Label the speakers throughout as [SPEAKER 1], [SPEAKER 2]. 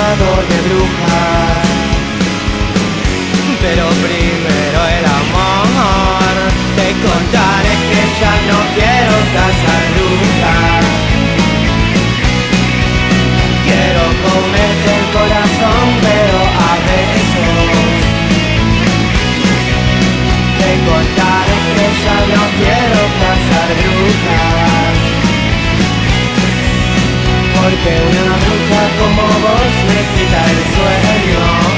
[SPEAKER 1] cazador de brujas. Pero primero el amor. Te contaré que ya no quiero cazar brujas. Quiero comerte el corazón, pero a besos. Te contaré que ya no quiero cazar brujas. Porque una bruja como vos me quita el sueño.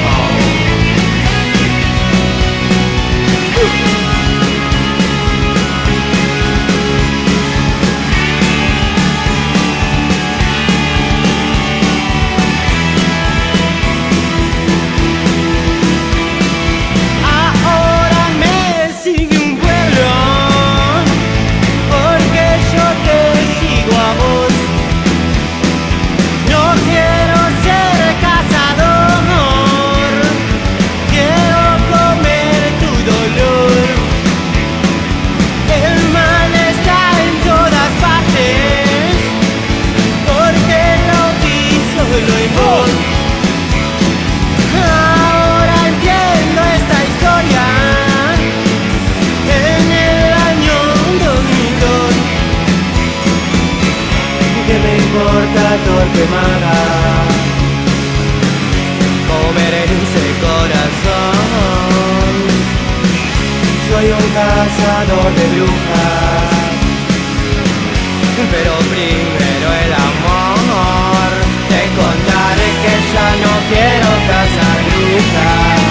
[SPEAKER 1] Ahora entiendo esta historia. En el año 2002. ¿Qué me importa Torquemada? Comer ese corazón. Soy un cazador de brujas. Pero primero el amor. Te contaré que ya no quiero cazar brujas.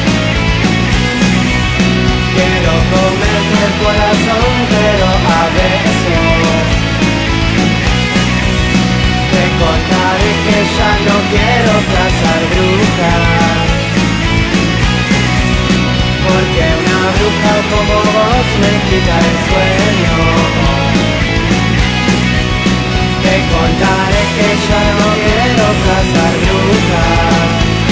[SPEAKER 1] Quiero comerte el corazón, pero a besos. Te contaré que ya no quiero cazar brujas. Porque una bruja como vos me quita el sueño. Te contaré que ya no quiero cazar brujas.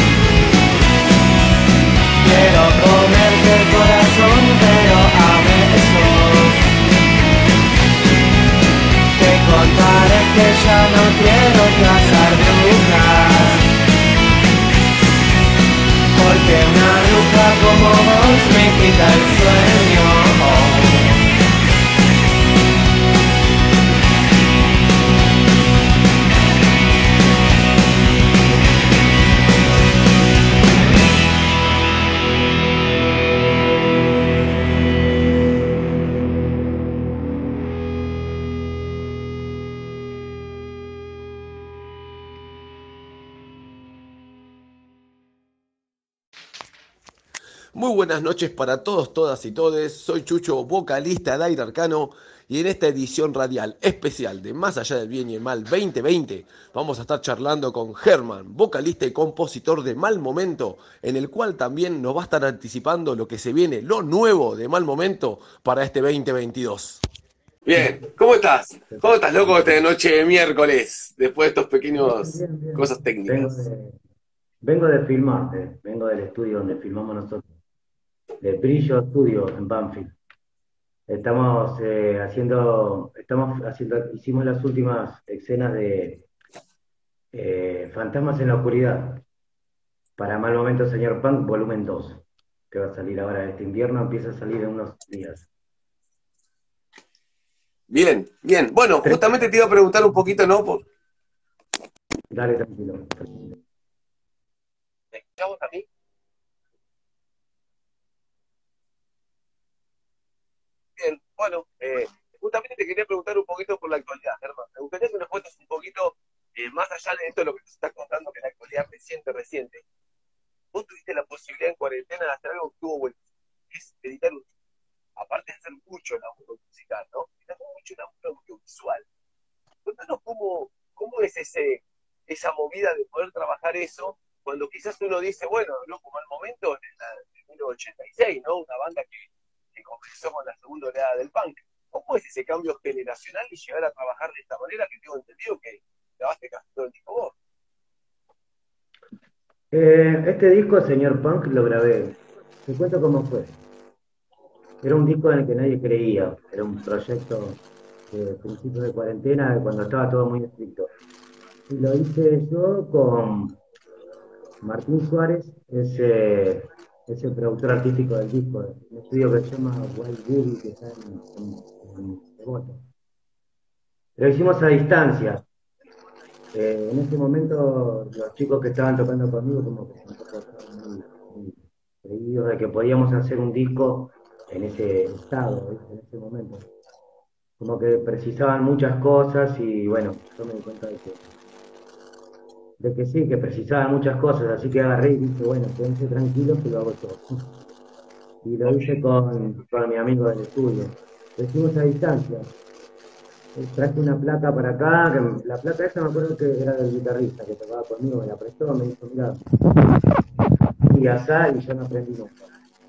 [SPEAKER 1] Quiero comerte el corazón, pero a besos. Te contaré que ya no quiero cazar brujas. Porque una bruja como vos me quita el sueño.
[SPEAKER 2] Muy buenas noches para todos, todas y todes. Soy Chucho, vocalista de Aire Arcano, y en esta edición radial especial de Más Allá del Bien y el Mal 2020 vamos a estar charlando con Germán, vocalista y compositor de Mal Momento, en el cual también nos va a estar anticipando lo que se viene, lo nuevo de Mal Momento para este 2022.
[SPEAKER 3] Bien, ¿cómo estás? ¿Cómo estás, loco, esta noche de miércoles? Después de estos pequeños
[SPEAKER 4] Bien.
[SPEAKER 3] cosas técnicas.
[SPEAKER 4] Vengo de filmar, vengo del estudio donde filmamos nosotros, de Brillo Studio en Banfield. Hicimos las últimas escenas de Fantasmas en la Oscuridad para Mal Momento Señor Punk, volumen 2, que va a salir ahora este invierno, empieza a salir en unos días.
[SPEAKER 3] Bien, bien. Bueno, justamente te iba a preguntar un poquito, ¿no?
[SPEAKER 4] Dale, tranquilo.
[SPEAKER 3] ¿Me escuchamos a mí? Bien, bueno, justamente te quería preguntar un poquito por la actualidad, Germán. Me gustaría que nos cuentes un poquito más allá de esto, lo que nos estás contando, que es la actualidad reciente. Vos tuviste la posibilidad en cuarentena de hacer algo que tuvo bueno, que es editar un disco. Aparte de hacer mucho laburo musical, ¿no? Hacer mucho laburo audiovisual. Cuéntanos cómo es esa movida de poder trabajar eso, cuando quizás uno dice, bueno, no como al momento en 1986, ¿no? Una banda que comenzó con la segunda oleada del punk. ¿Cómo es ese cambio generacional y llegar a trabajar de esta manera, que tengo entendido que grabaste casi todo el disco vos?
[SPEAKER 4] Este disco, Señor Punk, lo grabé. Te cuento cómo fue. Era un disco en el que nadie creía. Era un proyecto de principios de cuarentena, cuando estaba todo muy estricto. Y lo hice yo Martín Suárez es el productor artístico del disco, un estudio que se llama Wild Boogie, que está en Devoto. Lo hicimos a distancia. En ese momento los chicos que estaban tocando conmigo como que tampoco estaban muy creídos de que podíamos hacer un disco en ese estado, ¿viste? En ese momento. Como que precisaban muchas cosas y bueno, yo me di cuenta de que sí, que precisaban muchas cosas, así que agarré y dije, bueno, quédense tranquilos que lo hago todo. Y lo hice con mi amigo del estudio. Lo hicimos a distancia. Traje una placa para acá, que la placa esa me acuerdo que era del guitarrista que tocaba conmigo, me la prestó, me dijo, mira, y asá, y yo no aprendí nunca.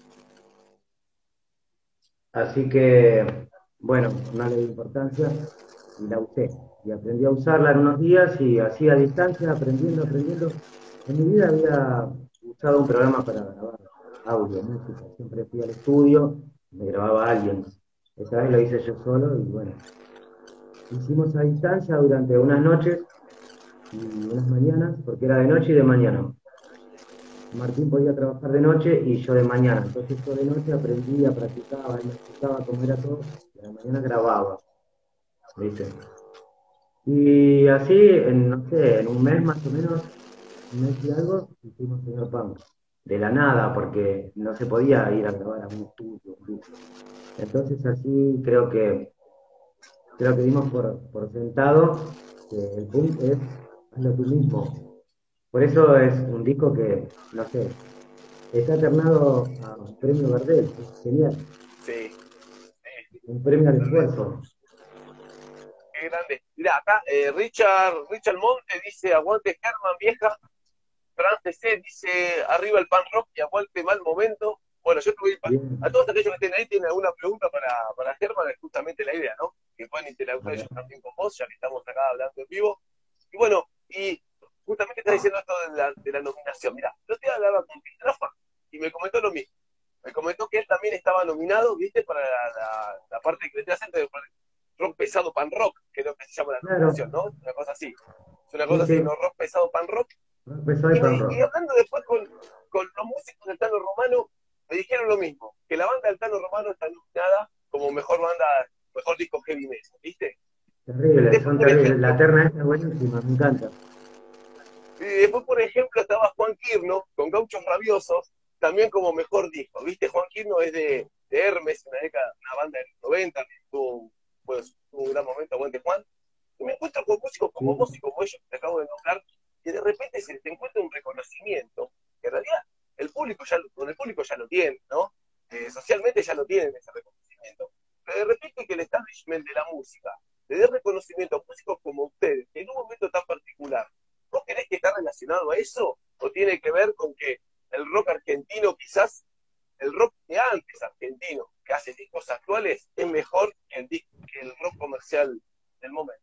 [SPEAKER 4] Así que, bueno, no le di importancia y la usé. Y aprendí a usarla en unos días y así a distancia, aprendiendo. En mi vida había usado un programa para grabar audio, música. Siempre fui al estudio, me grababa alguien. Esta vez lo hice yo solo y bueno, hicimos a distancia durante unas noches y unas mañanas, porque era de noche y de mañana. Martín podía trabajar de noche y yo de mañana. Entonces yo de noche aprendía, practicaba, él me explicaba cómo era todo, y a la mañana grababa, ¿viste? Y así, no sé, en un mes más o menos, un mes y algo, hicimos Señor Punk. De la nada, porque no se podía ir a grabar a un estudio, un disco. Entonces así creo que dimos por sentado que el punk es hazlo tú mismo. Por eso es un disco que, no sé, está alternado a un premio Gardel, es genial,
[SPEAKER 3] Sí,
[SPEAKER 4] un premio al
[SPEAKER 3] totalmente.
[SPEAKER 4] esfuerzo.
[SPEAKER 3] Qué grande. Mirá, acá Richard Monte dice, aguante Herman, vieja. Fran C dice, arriba el pan rock y aguante mal momento. Bueno, yo te voy a
[SPEAKER 4] Bien,
[SPEAKER 3] todos aquellos que estén ahí, tienen alguna pregunta para Germán, es justamente la idea, ¿no? Que puedan
[SPEAKER 4] a
[SPEAKER 3] interactuar
[SPEAKER 4] ver,
[SPEAKER 3] ellos también con vos, ya que estamos acá hablando en vivo. Y bueno, y justamente estás diciendo esto de la nominación. Mira, yo te hablaba con Rafa y me comentó lo mismo. Me comentó que él también estaba nominado, ¿viste? Para la parte que le hacen de rock pesado pan rock, que es lo que se llama la nominación,
[SPEAKER 4] claro,
[SPEAKER 3] ¿no? Una cosa así. Es una
[SPEAKER 4] sí,
[SPEAKER 3] cosa así,
[SPEAKER 4] sí,
[SPEAKER 3] ¿no? Rock pesado pan rock.
[SPEAKER 4] empezó
[SPEAKER 3] Y,
[SPEAKER 4] el pan
[SPEAKER 3] y
[SPEAKER 4] rock.
[SPEAKER 3] hablando después con los músicos del Tano Romano, me dijeron lo mismo, que la banda del Tano Romano está nominada como mejor banda, mejor disco heavy metal, ¿viste?
[SPEAKER 4] Terribles,
[SPEAKER 3] Después,
[SPEAKER 4] son
[SPEAKER 3] por
[SPEAKER 4] terribles. La
[SPEAKER 3] ejemplo,
[SPEAKER 4] terna esta es buenísima, me encanta.
[SPEAKER 3] estaba Juan Quirno con Gauchos Rabiosos, también como mejor disco, ¿viste? Juan Quirno es de Hermes, una banda de los 90, que tuvo un gran momento, aguante Juan. Y me encuentro con músicos como
[SPEAKER 4] Sí.
[SPEAKER 3] vos y como ellos que te acabo de nombrar, y de repente se te encuentra un reconocimiento, que en realidad con el público ya lo tiene, ¿no? Socialmente ya lo tienen ese reconocimiento. Pero de repente que el establishment de la música le dé reconocimiento a músicos como ustedes, en un momento tan particular, ¿vos querés que está relacionado a eso? ¿O tiene que ver con que el rock argentino, quizás el rock de antes argentino, que hace discos actuales, es mejor que el rock comercial del momento?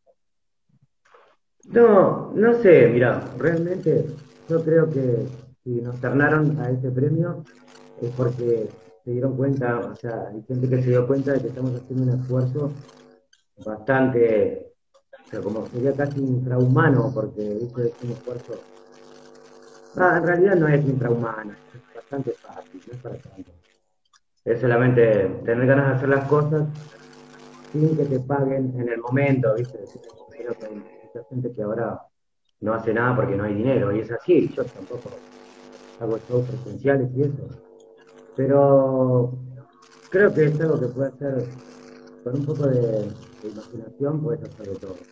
[SPEAKER 4] No, no sé, mira, realmente yo creo que si nos ternaron a este premio es porque se dieron cuenta, o sea, hay gente que se dio cuenta de que estamos haciendo un esfuerzo bastante, o sea, como sería casi infrahumano, porque ¿viste? Es un esfuerzo. Ah, en realidad no es infrahumano, es bastante fácil, no es para tanto. Es solamente tener ganas de hacer las cosas sin que te paguen en el momento, ¿viste? Creo que hay mucha gente que ahora no hace nada porque no hay dinero, y es así, yo tampoco hago shows presenciales y eso. Pero creo que es algo que puede hacer con un poco de imaginación, puedes hacer de todo.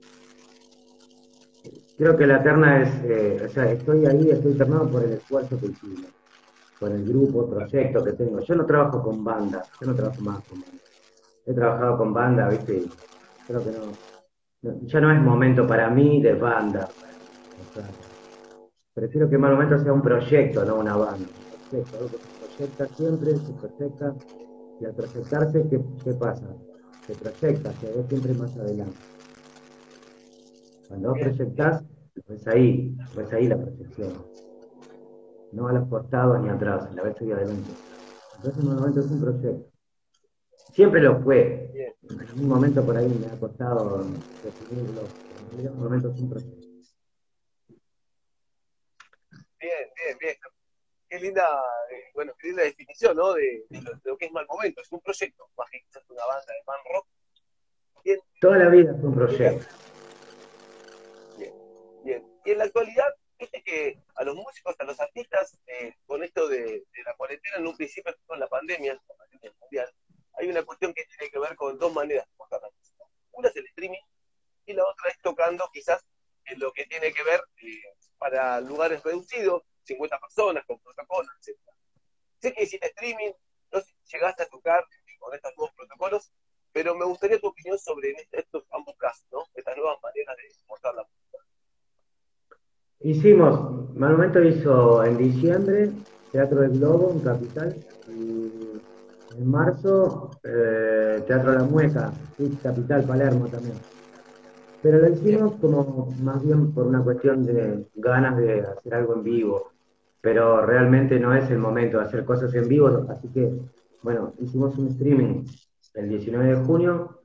[SPEAKER 4] Creo que la terna es, o sea, estoy ahí, estoy ternado por el esfuerzo que hicimos, por el grupo, el proyecto que tengo. Yo no trabajo con banda, yo no trabajo más con banda. He trabajado con banda, ¿viste? Y creo que ya no es momento para mí de banda. O sea, prefiero que más momento sea un proyecto, no una banda. Un proyecto, algo que se proyecta siempre, se proyecta, y al proyectarse, ¿qué pasa? Se proyecta, se ve siempre más adelante. Cuando vos
[SPEAKER 3] Bien, bien.
[SPEAKER 4] proyectás, ves ahí la proyección. No a los costados ni atrás, la ves ahí adelante. Entonces, más momento es un proyecto. Siempre lo fue.
[SPEAKER 3] Bien.
[SPEAKER 4] En algún momento por ahí me ha costado definirlo, pero en realidad un momento es un proyecto.
[SPEAKER 3] Bien, bien, bien. Qué linda, bueno, qué linda definición, ¿no? De lo que es Mal Momento. Es un proyecto, más que quizás una banda de man rock. Bien,
[SPEAKER 4] Toda la vida fue un
[SPEAKER 3] y en la,
[SPEAKER 4] proyecto.
[SPEAKER 3] bien, bien. Y en la actualidad, viste que a los músicos, a los artistas, con esto de la cuarentena, en un principio con la pandemia mundial, hay una cuestión que tiene que ver con dos maneras de mostrar la música. Una es el streaming y la otra es tocando quizás en lo que tiene que ver para lugares reducidos, 50 personas, con protocolos, etcétera. Sé que hiciste streaming, no sé si llegaste a tocar con estos nuevos protocolos, pero me gustaría tu opinión sobre estos ambos casos, ¿no? Estas nuevas maneras de mostrar la música.
[SPEAKER 4] Hicimos, Monumento hizo en diciembre Teatro del Globo en Capital y en marzo Teatro La Mueca, sí, Capital, Palermo también. Pero lo
[SPEAKER 3] Bien,
[SPEAKER 4] hicimos como más bien por una cuestión de ganas de hacer algo en vivo, pero realmente no es el momento de hacer cosas en vivo, así que bueno, hicimos un streaming el 19 de junio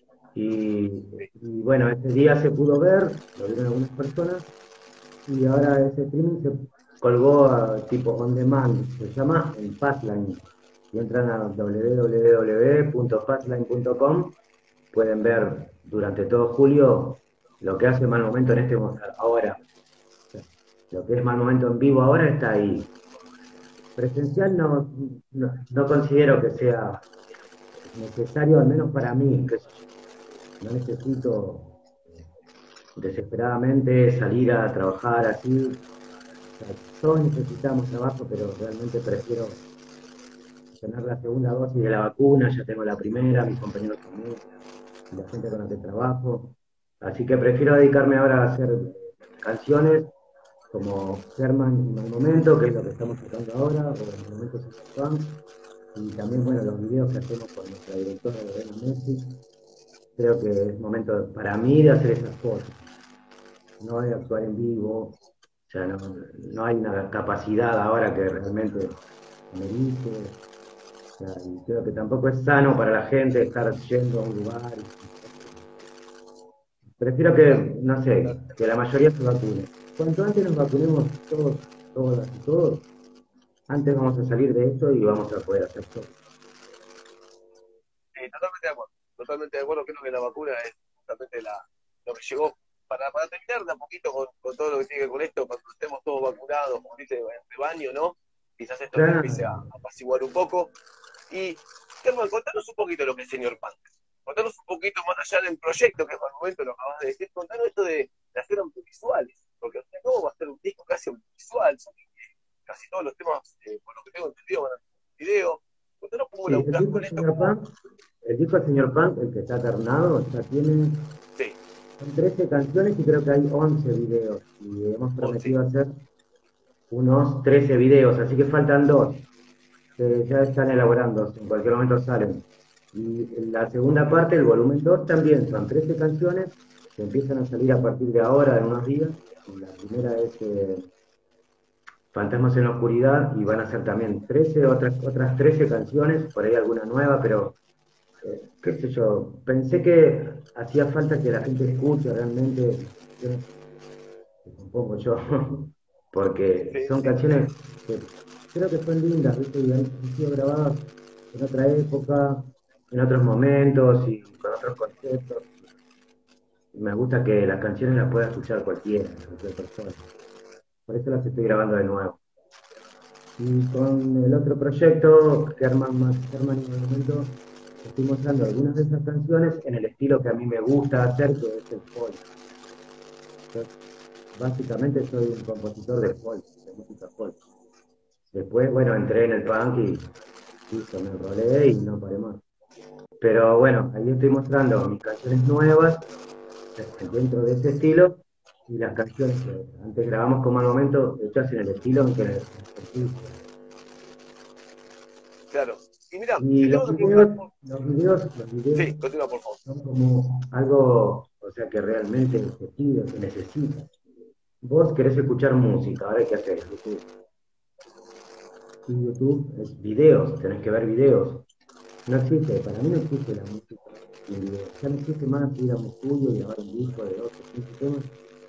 [SPEAKER 4] y bueno, ese día se pudo ver, lo vieron algunas personas y ahora ese streaming se colgó a tipo on demand, se llama en Fastline. Si entran a www.fastline.com pueden ver durante todo julio lo que hace Mal Momento en este ahora. Lo que es Mal Momento en vivo ahora está ahí. Presencial no considero que sea necesario, al menos para mí, qué sé yo. No necesito desesperadamente salir a trabajar así. O sea, todos necesitamos trabajo, pero realmente prefiero tener la segunda dosis de la vacuna, ya tengo la primera, mis compañeros también, y la gente con la que trabajo. Así que prefiero dedicarme ahora a hacer canciones como Germán y Mal Momento, que es lo que estamos tocando ahora, o Momentos en Punk, y también, bueno, los videos que hacemos con nuestra directora Lorena Messi. Creo que es momento para mí de hacer esas cosas, no de actuar en vivo, o sea, no hay una capacidad ahora que realmente amerite, o sea, y creo que tampoco es sano para la gente estar yendo a un lugar. Prefiero que,
[SPEAKER 3] claro,
[SPEAKER 4] no sé,
[SPEAKER 3] claro.
[SPEAKER 4] que la mayoría se vacune. Cuanto antes nos vacunemos todos, todas y todos, antes vamos a salir de esto y vamos a poder hacer todo.
[SPEAKER 3] Totalmente de acuerdo, totalmente de acuerdo. Creo que la vacuna es justamente lo que llegó para terminar de a poquito con todo lo que tiene que ver con esto, cuando estemos todos vacunados, como dice, en rebaño, ¿no? Quizás esto se empiece a
[SPEAKER 4] Claro.
[SPEAKER 3] apaciguar un poco. Y, Germán, contanos un poquito lo que es Señor Punk. Contanos un poquito más allá del proyecto, que por el momento lo acabas de decir. Contanos esto de hacer audiovisuales, porque no va a ser un disco casi audiovisual, son casi todos los temas, por lo que tengo entendido, van a tener un video. Contanos cómo
[SPEAKER 4] Sí,
[SPEAKER 3] laburás con esto, cómo...
[SPEAKER 4] El disco del Señor Punk, el que está alternado, ya tiene,
[SPEAKER 3] Sí,
[SPEAKER 4] son 13 canciones y creo que hay 11 videos. Y hemos
[SPEAKER 3] sí,
[SPEAKER 4] prometido hacer unos 13 videos, así que faltan dos, que ya están elaborándose, en cualquier momento salen. Y la segunda parte, el volumen 2 también son 13 canciones que empiezan a salir a partir de ahora, en unos días. Y la primera es Fantasmas en la Oscuridad y van a ser también 13 otras 13 canciones, por ahí alguna nueva, pero qué sé yo, pensé que hacía falta que la gente escuche realmente las canciones que compongo yo, porque
[SPEAKER 3] sí,
[SPEAKER 4] son
[SPEAKER 3] sí,
[SPEAKER 4] canciones que creo que son lindas, ¿viste? Y han sido grabadas en otra época, en otros momentos y con otros conceptos. Y me gusta que las canciones las pueda escuchar cualquiera, cualquier persona. Por eso las estoy grabando de nuevo. Y con el otro proyecto, Germán y Monumento, estoy mostrando algunas de esas canciones en el estilo que a mí me gusta hacer, que es el folk. Yo, básicamente soy un compositor de folk, de música folk. Después, bueno, entré en el punk y listo, me enrolé y no paré más. Pero bueno, ahí estoy mostrando mis canciones nuevas dentro de ese estilo y las canciones que antes grabamos como al momento hechas en el estilo en que las compuse.
[SPEAKER 3] claro. Y mira,
[SPEAKER 4] Y
[SPEAKER 3] te tengo que preguntar por...
[SPEAKER 4] los videos
[SPEAKER 3] Sí, continúa, por favor.
[SPEAKER 4] son como algo, o sea, que realmente se pide, se necesita. Vos querés escuchar música, ahora qué hacer YouTube. Y YouTube es videos, tenés que ver videos. No existe, para mí no existe la música sin videos. Ya no existe más ir a un estudio y grabar un disco de 12, 15 temas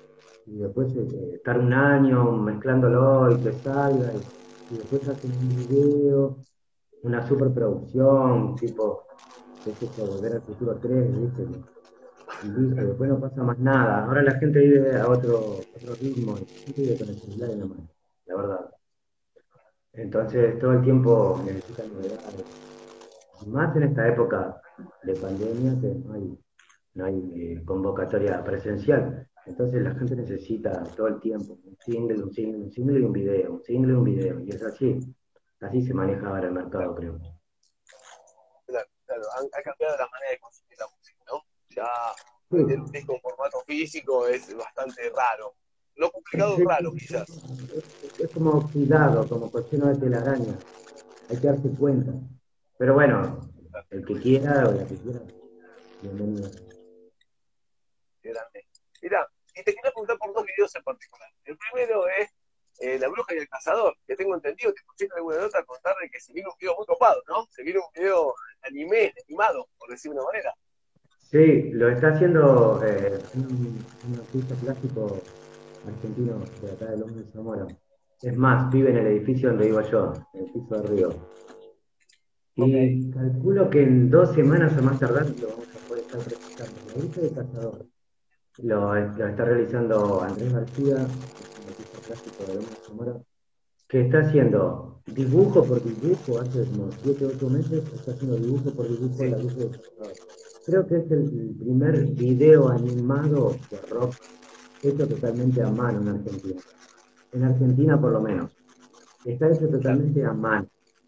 [SPEAKER 4] y después estar un año mezclándolo y que salga, y después hacen un video, una superproducción, tipo, qué sé yo, Volver al Futuro 3, ¿viste? Y listo, después no pasa más nada. Ahora la gente vive a otro ritmo, la gente vive con el celular en la mano, la verdad. Entonces todo el tiempo necesitan novedades. Y más en esta época de pandemia que no hay convocatoria presencial. Entonces la gente necesita todo el tiempo un single, un single, un single y un video, un single y un video. Y es así se maneja ahora el mercado, creo.
[SPEAKER 3] Claro, claro. Ha cambiado la manera de consumir la música, ¿no? Ya
[SPEAKER 4] Sí,
[SPEAKER 3] el disco en formato físico es bastante raro. No complicado,
[SPEAKER 4] sí,
[SPEAKER 3] raro, quizás.
[SPEAKER 4] es como oxidado, como cochino de telaraña. Hay que darse cuenta. Pero bueno, el que quiera o la que quiera, bienvenido.
[SPEAKER 3] Qué grande. Mira, y te quería preguntar por dos videos en particular. El primero es La Bruja y el Cazador, que tengo entendido, te escuché en alguna nota contar de que se viene un video muy copado, ¿no? Se viene un video animado, por decir de una manera.
[SPEAKER 4] Sí, lo está haciendo un artista plástico argentino de acá de Lomas de Zamora. Es más, vive en el edificio donde vivo yo, en el piso de Río.
[SPEAKER 3] Ok.
[SPEAKER 4] Y calculo que en 2 semanas a más tardar lo vamos a poder estar presentando. La Bruja y el Cazador. Lo está realizando Andrés García, que es un artista plástico de Lomas de Zamora, que está haciendo dibujo por dibujo, hace como 7 o 8 meses, está haciendo dibujo por dibujo de La Bruja y el Cazador. Creo que es el primer video animado de rock hecho totalmente a mano en Argentina. En Argentina, por lo menos. Está hecho totalmente a mano.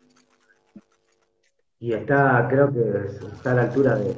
[SPEAKER 4] Y está, creo que está a la altura de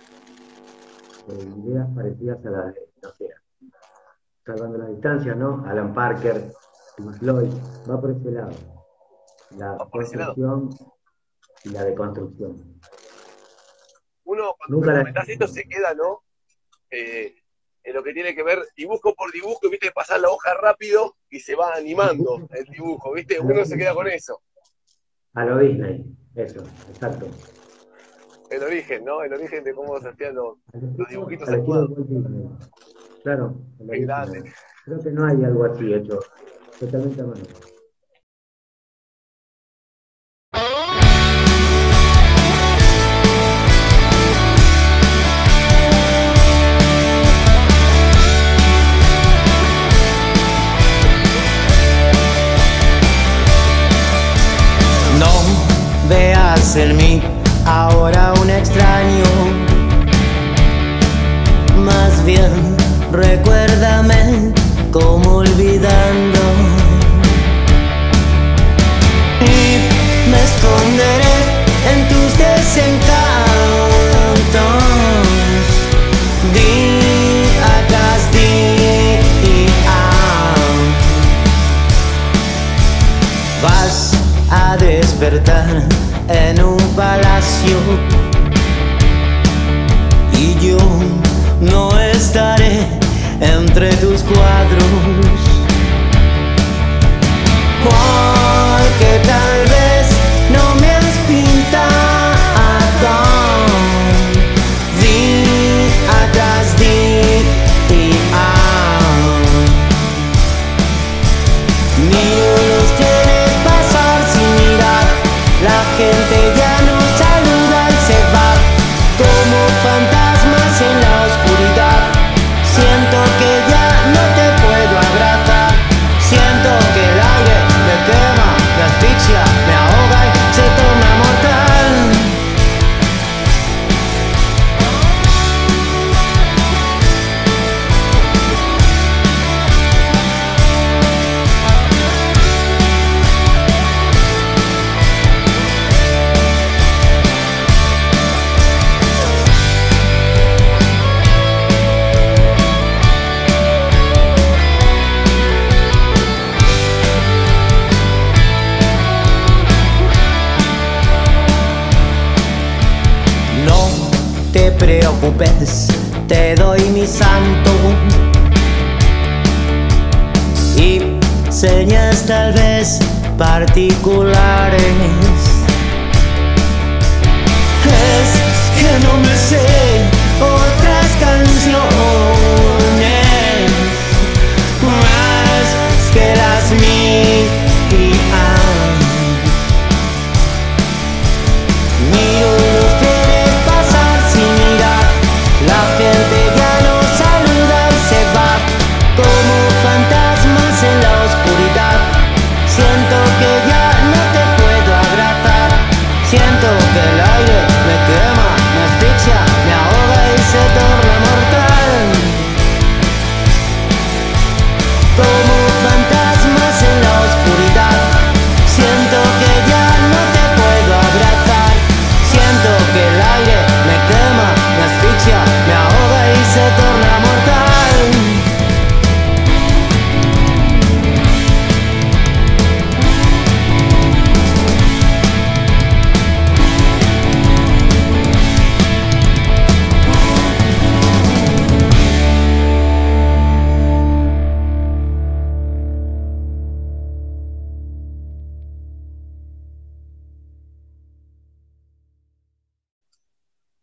[SPEAKER 4] ideas parecidas a las de, no sé, salvando las distancias, ¿no? Alan Parker, Pink Floyd, va por ese lado. La
[SPEAKER 3] Va por ese lado.
[SPEAKER 4] construcción y la deconstrucción.
[SPEAKER 3] Uno, cuando
[SPEAKER 4] Nunca
[SPEAKER 3] me
[SPEAKER 4] la
[SPEAKER 3] comentás esto, se queda, ¿no? En lo que tiene que ver dibujo por dibujo, y viste, pasar la hoja rápido y se va animando el dibujo, viste, uno se queda con eso.
[SPEAKER 4] A lo Disney, eso, exacto.
[SPEAKER 3] El origen, ¿no? El origen de cómo se hacían los dibujitos
[SPEAKER 4] Al estilo
[SPEAKER 3] animados.
[SPEAKER 4] Walt Disney. Claro, el
[SPEAKER 3] Qué
[SPEAKER 4] original.
[SPEAKER 3] grande.
[SPEAKER 4] Creo que no hay algo así hecho totalmente a mano.
[SPEAKER 1] No veas en mí ahora un extraño, más bien recuérdame como olvidando, y me esconderé en tus desencantos, día tras día. Vas a despertar en un palacio y yo no estaré entre tus cuadros, porque tal vez no me has pintado día tras día. Ni los quieres pasar sin mirar, la gente ya no saluda y se va como fantasmas en la oscuridad. Siento que ya no te puedo abrazar, siento que el aire me quema, me asfixia, me ahoga y se torna mortal. No te preocupes, te doy mi santo y señas tal vez particulares. Es que no me sé otras canciones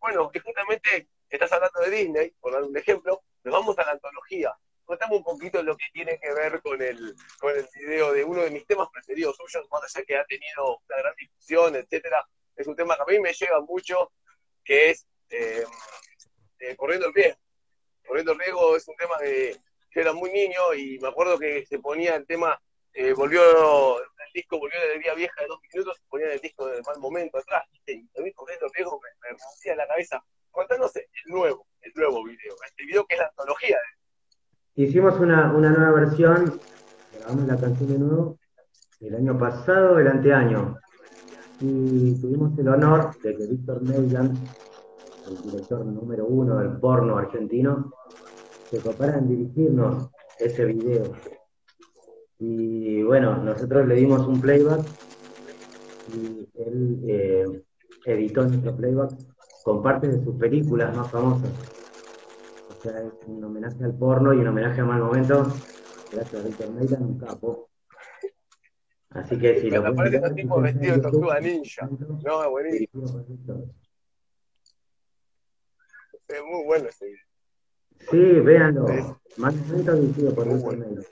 [SPEAKER 3] Bueno, que justamente estás hablando de Disney, por dar un ejemplo, nos vamos a la antología. Contame un poquito lo que tiene que ver con el video de uno de mis temas preferidos suyos, más allá que ha tenido una gran difusión, etcétera. Es un tema que a mí me llega mucho, que es Corriendo el Riesgo. Corriendo el Riesgo es un tema que yo era muy niño y me acuerdo que se ponía el tema, el disco volvió de Alegría Vieja de 2 minutos, se ponía el disco de Mal Momento atrás, y a mí Corriendo el Riesgo me rompía la cabeza. Contanos el nuevo video, este video que es la antología.
[SPEAKER 4] Hicimos una nueva versión, grabamos la canción de nuevo el año pasado, el anteaño, y tuvimos el honor de que Víctor Neyland, el director número 1 del porno argentino, se copara en dirigirnos ese video. Y bueno, nosotros le dimos un playback y él editó nuestro playback con partes de sus películas más famosas. O sea, es un homenaje al porno y un homenaje a Mal Momento. Gracias a Víctor Neyland, un capo. Así que si lo pueden
[SPEAKER 3] aparece
[SPEAKER 4] ver,
[SPEAKER 3] un tipo vestido de tortuga ninja. No, es buenísimo. Es muy bueno ese video.
[SPEAKER 4] Sí, véanlo. Mal Momento dirigido por Víctor Neyland.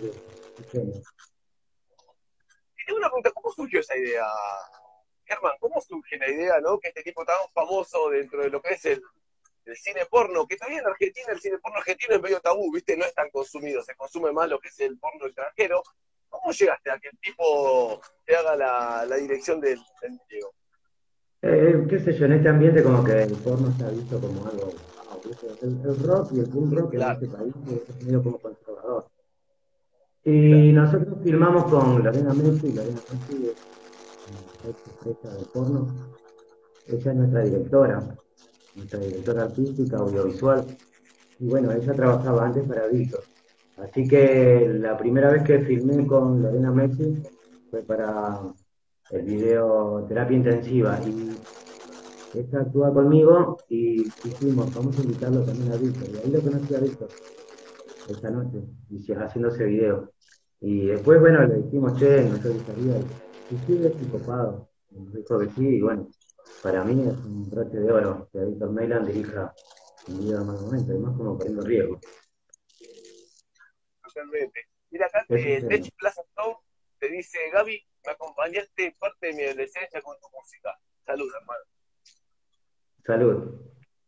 [SPEAKER 3] Y tengo una pregunta, ¿cómo surgió esa idea, Germán? ¿Cómo surge la idea, ¿no? Que este tipo tan famoso dentro de lo que es el cine porno, que todavía en Argentina el cine porno argentino es medio tabú, ¿viste? No es tan consumido, se consume más lo que es el porno extranjero. ¿Cómo llegaste a que el tipo te haga la dirección del video?
[SPEAKER 4] Qué sé yo, en este ambiente como que el porno se ha visto como algo... El rock y el punk rock en este país es medio como conservador. Y nosotros filmamos con Lorena Messi. Lorena Messi es estrella de porno. Ella es nuestra directora artística, audiovisual. Y bueno, ella trabajaba antes para Víctor. Así que la primera vez que filmé con Lorena Messi fue para el video Terapia Intensiva. Y ella actúa conmigo y dijimos, vamos a invitarlo también a Víctor. Y ahí lo conocí a Víctor esta noche, haciendo ese video. Y después, bueno, le dijimos, che, no te gustaría. Y sí, es copado. Dijo que sí, y bueno, para mí es un broche de oro que Víctor Neyland dirija un video de Mal Momento, y más como Corriendo Riesgo.
[SPEAKER 3] Totalmente. Mira, acá Tech Plaza Stone te dice, Gaby, me acompañaste parte de mi adolescencia con tu música. Salud, hermano.
[SPEAKER 4] Salud.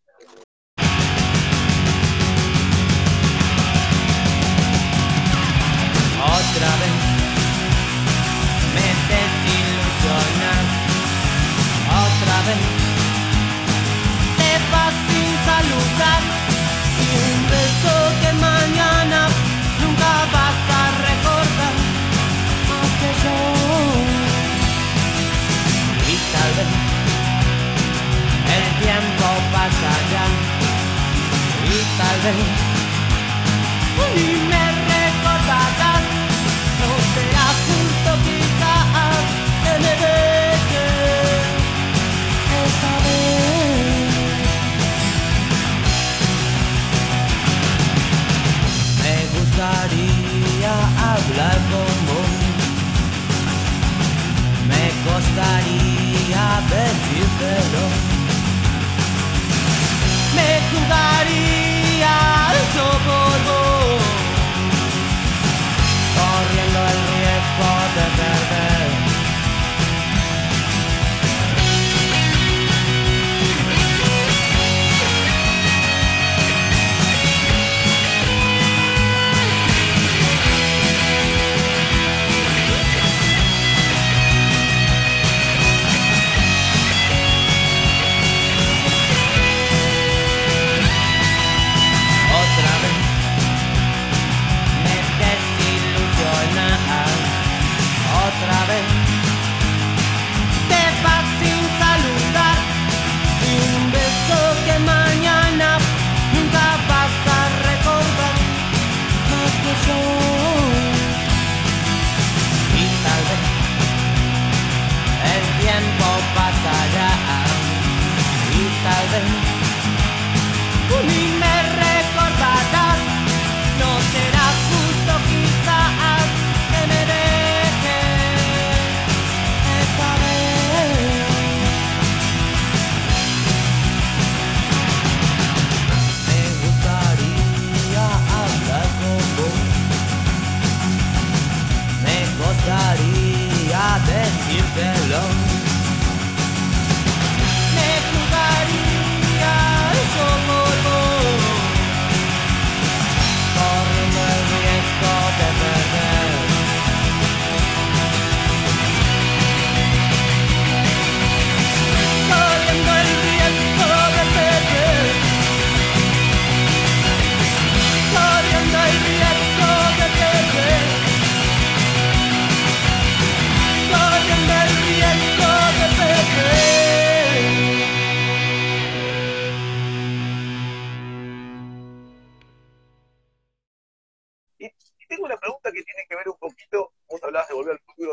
[SPEAKER 1] Otra vez me desilusionas, otra vez te vas sin saludar, y un beso que mañana nunca vas a recordar, más que yo. Y tal vez el tiempo pasará, y tal vez ni me recordarás. No será justo quizás que me dejes esta vez. Me gustaría hablar con vos, me costaría decírtelo, me jugaría yo por vos, corriendo el riesgo de perder.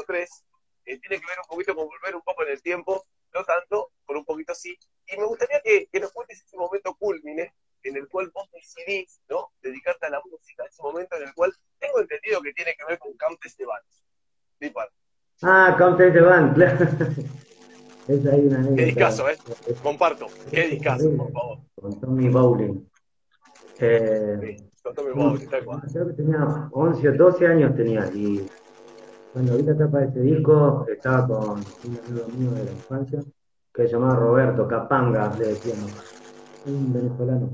[SPEAKER 3] 3, tiene que ver un poquito con volver un poco en el tiempo, no tanto, por un poquito sí. Y me gustaría que nos cuentes ese momento culmine en el cual vos decidís, ¿no?, dedicarte a la música, ese momento en el cual tengo entendido que tiene que ver con Countess de Bands.
[SPEAKER 4] Countess de Band, claro. Es ahí una
[SPEAKER 3] Qué
[SPEAKER 4] anécdota.
[SPEAKER 3] discazo, comparto, qué discazo, por favor.
[SPEAKER 4] Con Tommy Bowling.
[SPEAKER 3] Sí, con Tommy
[SPEAKER 4] No,
[SPEAKER 3] Bowling, tal cual.
[SPEAKER 4] creo que tenía 11 o 12 años tenía, y cuando vi la tapa de ese disco, estaba con un amigo mío de la infancia, que se llamaba Roberto Capanga, le decíamos, un venezolano.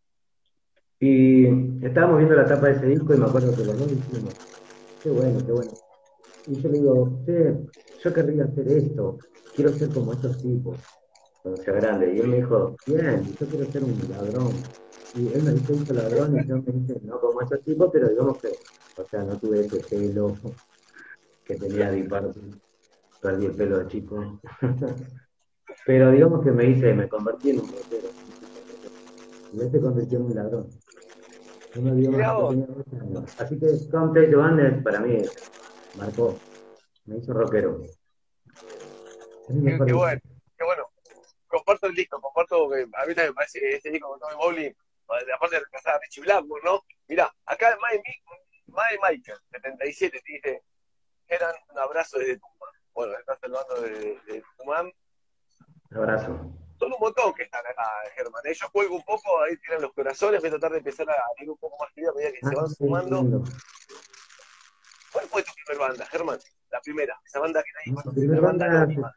[SPEAKER 4] Y estábamos viendo la tapa de ese disco y me acuerdo que los dos dijimos, qué bueno, qué bueno. Y yo le digo, yo querría hacer esto, quiero ser como estos tipos, cuando sea grande. Y él me dijo, bien, yo quiero ser un ladrón. Y él me dice ladrón y yo me dice, no como estos tipos, pero digamos que, o sea, no tuve ese pelo que tenía de parte, perdí el pelo de chico. Pero digamos que me convertí en un rotero. Y él se convirtió en un ladrón. No me olvido más, yo tenía 12 años. Así que Countess Joannes para mí marcó, me hizo rockero. Es mi mejor
[SPEAKER 3] Qué
[SPEAKER 4] disco.
[SPEAKER 3] bueno, qué bueno. Comparto el disco, comparto que a mí también me parece que ese disco con Tommy Bowling, aparte de reemplazar a Richie Blackmore, ¿no? Mirá, acá Mae Michael, 77, te dice, eran un abrazo desde Tucumán. Bueno, estás saludando de Tucumán.
[SPEAKER 4] Un abrazo.
[SPEAKER 3] Son un montón que están acá, Germán. Yo cuelgo un poco, ahí tiran los corazones, voy a tratar de empezar a ir un poco más fría a medida que se van sumando. ¿Cuál fue tu primera banda, Germán? La primera, esa banda que nadie conoce,
[SPEAKER 4] Mi
[SPEAKER 3] la banda anónima.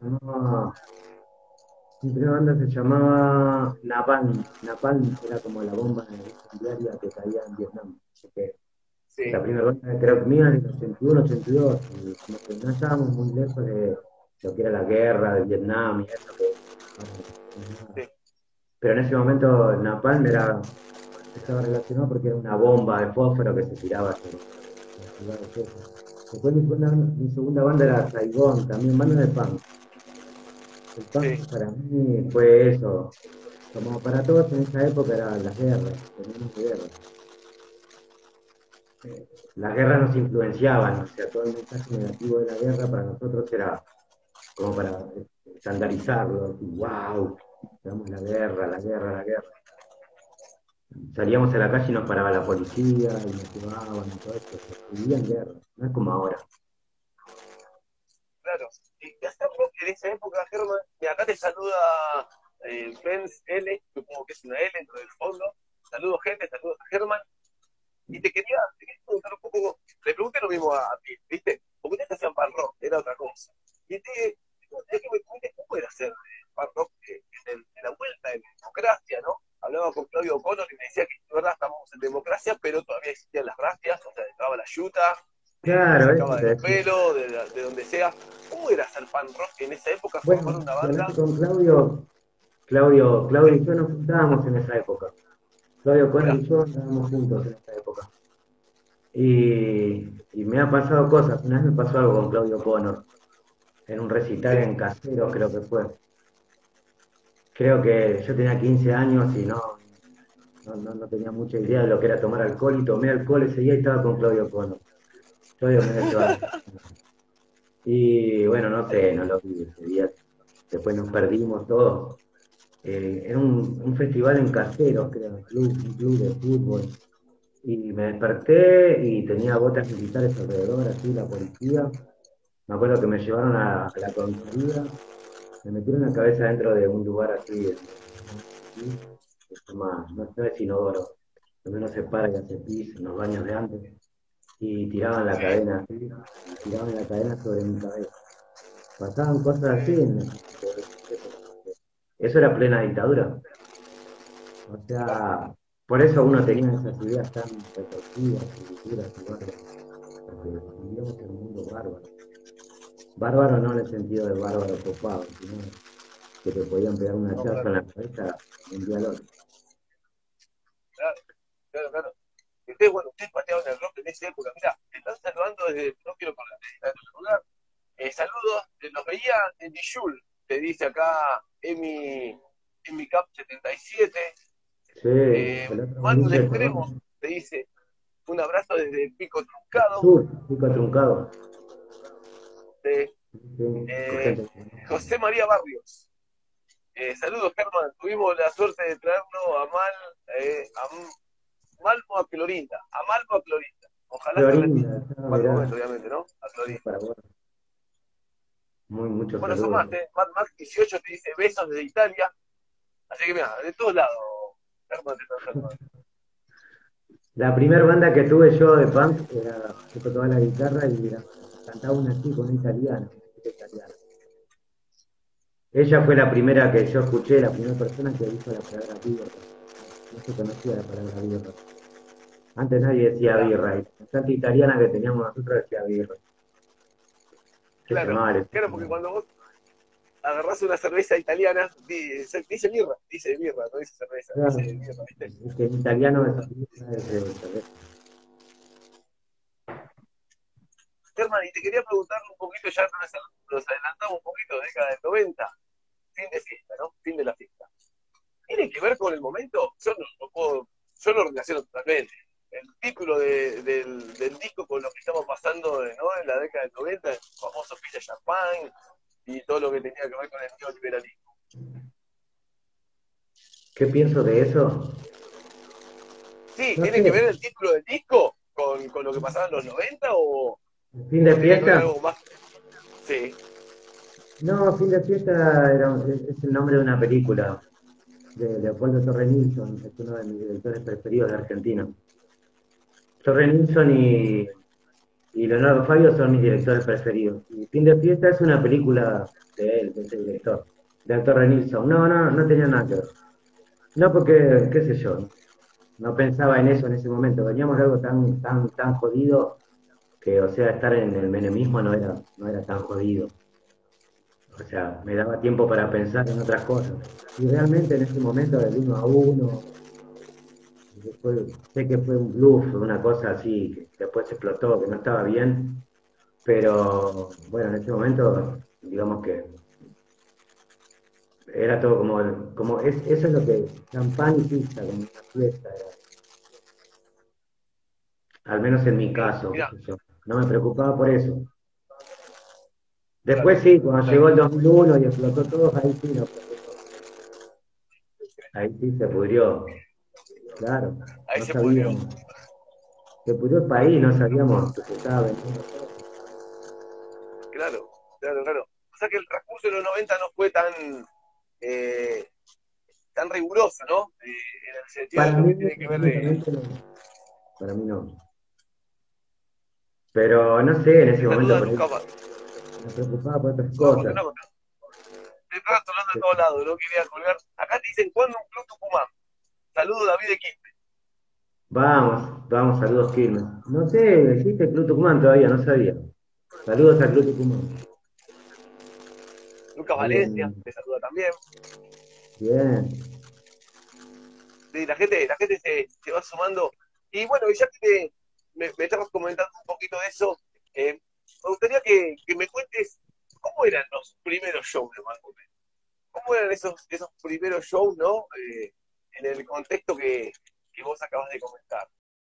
[SPEAKER 4] Mi primera banda se llamaba Napalm. Napalm era como la bomba incendiaria que caía en Vietnam. Porque
[SPEAKER 3] Sí,
[SPEAKER 4] la primera banda creo que mía en el 81, 82, y como que no estábamos muy lejos de lo que era la guerra de Vietnam y eso
[SPEAKER 3] sí,
[SPEAKER 4] pero en ese momento Napalm estaba relacionado porque era una bomba de fósforo que se tiraba hacia las ciudades esas. Después mi segunda banda era Saigón, también banda de punk. El
[SPEAKER 3] sí.
[SPEAKER 4] punk para mí fue eso, como para todos en esa época eran las guerras, teníamos guerras. Las guerras nos influenciaban, o sea, todo el mensaje negativo de la guerra para nosotros era como para estandarizarlo, y wow, damos la guerra, la guerra, la guerra. Salíamos a la calle y nos paraba la policía y nos llevaban y todo esto, se vivía en guerra, no es como ahora.
[SPEAKER 3] Claro. Y hacer rock en esa época, Germán, y acá te saluda Benz L, supongo que es una L dentro del fondo. Saludos, gente, saludos a Germán. Y te quería preguntar un poco, le pregunté lo mismo a ti, ¿viste? Porque ustedes hacían pan rock, era otra cosa. Y te gustaría que me cuentes cómo era hacer pan rock en la vuelta de la democracia, ¿no? Hablaba con Claudio O'Connor y me decía que de verdad estamos en democracia, pero todavía existían las rastias, o sea, entraba la yuta, la
[SPEAKER 4] Claro, eso
[SPEAKER 3] sacaba
[SPEAKER 4] te
[SPEAKER 3] de los
[SPEAKER 4] decía.
[SPEAKER 3] pelos, de donde sea. ¿Cómo era hacer pan rock en esa época, formar
[SPEAKER 4] Bueno,
[SPEAKER 3] una
[SPEAKER 4] si
[SPEAKER 3] banda?
[SPEAKER 4] hablaste con Claudio y yo nos juntábamos en esa época. Claudio Conner
[SPEAKER 3] Mirá,
[SPEAKER 4] y yo andábamos juntos en esa época. Y me ha pasado cosas. Una vez me pasó algo con Claudio Connor, en un recital
[SPEAKER 3] sí,
[SPEAKER 4] en Caseros, creo que fue. Creo que yo tenía 15 años y no tenía mucha idea de lo que era tomar alcohol y tomé alcohol ese día y estaba con Claudio Connor. Claudio me había llevado. Y bueno, no sé, no lo vi ese día. Después nos perdimos todos. Era un festival en Caseros, creo, un club de fútbol. Y me desperté y tenía botas militares alrededor, así, la policía. Me acuerdo que me llevaron a la comisaría, me metieron la cabeza dentro de un lugar así, que se llama, no es inodoro, donde uno se para y hace pis en los baños de antes, y tiraban la
[SPEAKER 3] sí,
[SPEAKER 4] cadena así, y tiraban la cadena sobre mi cabeza. Pasaban cosas así
[SPEAKER 3] sí.
[SPEAKER 4] en esa época. Eso era plena dictadura. O
[SPEAKER 3] Claro.
[SPEAKER 4] sea, por eso uno tenía esas ideas tan retorcidas y duras y bárbaras, porque vivíamos en un mundo bárbaro. Bárbaro no en el sentido de bárbaro copado, sino que te podían pegar un
[SPEAKER 3] No,
[SPEAKER 4] hachazo
[SPEAKER 3] claro,
[SPEAKER 4] en la cabeza un día al otro.
[SPEAKER 3] claro, claro, claro. Y ustedes, bueno, ustedes pateaban el rock en esa época. Mira, te están saludando desde, no quiero poner en el celular. Saludos, los veía en Dijul, te dice acá Emi Cap 77.
[SPEAKER 4] Sí, el otro
[SPEAKER 3] Manu de
[SPEAKER 4] boliche,
[SPEAKER 3] Extremo te dice un abrazo desde Pico Truncado.
[SPEAKER 4] sur, pico truncado.
[SPEAKER 3] Sí. José María Barrios. Saludos, Germán. Tuvimos la suerte de traernos a Malmo a Clorinda. A Malmo a Clorinda. Ojalá
[SPEAKER 4] Clorinda,
[SPEAKER 3] que momento, obviamente, ¿no? A Clorinda.
[SPEAKER 4] Para vos. Muchos
[SPEAKER 3] bueno,
[SPEAKER 4] saludos.
[SPEAKER 3] son más, Mad Max 18 te dice besos desde Italia. Así que mira, de todos lados, Germán te están saludando.
[SPEAKER 4] La primera banda que tuve yo de punk era que tocaba la guitarra y cantaba una chica, una italiana. Ella fue la primera que yo escuché, la primera persona que dijo la palabra birra. No se conocía la palabra birra. Antes nadie decía birra, y la cantante italiana que teníamos nosotros decía birra.
[SPEAKER 3] Claro, porque cuando vos agarrás una cerveza italiana, dice birra, no dice cerveza, claro. Dice birra, ¿viste?
[SPEAKER 4] Es que en italiano es cerveza.
[SPEAKER 3] Germán, y te quería preguntar un poquito, ya nos adelantamos un poquito, década del 90, fin de fiesta, ¿no? Fin de la fiesta. ¿Tiene que ver con el momento? Yo lo relaciono totalmente. El título del disco con lo que estamos pasando, ¿no? En la década del 90, el famoso Pizza Champagne y todo lo que tenía que ver con el neoliberalismo.
[SPEAKER 4] ¿Qué pienso de eso?
[SPEAKER 3] Sí, no ¿tiene que ver el título del disco con lo que pasaba en los 90 o...?
[SPEAKER 4] ¿Fin de fiesta?
[SPEAKER 3] Algo más? Sí.
[SPEAKER 4] No, Fin de fiesta es el nombre de una película de Leopoldo Torre Nilsson, es uno de mis directores preferidos de Argentina. Torre Nilsson y Leonardo Fabio son mis directores preferidos. Y Fin de fiesta es una película de él, de ese director, de Torre Nilsson. No tenía nada que ver. No porque, qué sé yo, no pensaba en eso en ese momento. Veníamos de algo tan jodido que, o sea, estar en el menemismo no era tan jodido. O sea, me daba tiempo para pensar en otras cosas. Y realmente en ese momento, del 1 a 1, sé que fue un bluff, una cosa así, que después explotó, que no estaba bien. Pero, bueno, en ese momento, digamos que era todo eso es lo que, champán y pizza, como una fiesta era. Al menos en mi caso, no me preocupaba por eso. Después sí, cuando llegó el 2001 y explotó todo, ahí sí no preocupó. Ahí sí se pudrió. Claro,
[SPEAKER 3] ahí
[SPEAKER 4] no
[SPEAKER 3] se
[SPEAKER 4] sabíamos. Se pudrió el país, no sabíamos que se estaba vendiendo.
[SPEAKER 3] Claro. O sea que el transcurso de los 90 no fue tan riguroso, ¿no? En el sentido de lo que tiene que ver de...
[SPEAKER 4] Para mí no. Pero no sé, en ese momento me preocupaba por otras cosas.
[SPEAKER 3] Te estaba hablando de todos lados, no quería colgar. Acá te dicen, ¿cuándo un Club Tucumán? Saludos, David de Quilmes.
[SPEAKER 4] Vamos, saludos, Quilmes. No sé, existe Club Tucumán todavía, no sabía. Saludos al Club Tucumán.
[SPEAKER 3] Lucas Valencia, te saluda también.
[SPEAKER 4] Bien.
[SPEAKER 3] Sí, la gente se va sumando. Y bueno, ya que me estabas comentando un poquito de eso, me gustaría que me cuentes cómo eran los primeros shows de Malmo. ¿Cómo eran esos primeros shows, ¿no? En el contexto que vos acabas de comentar.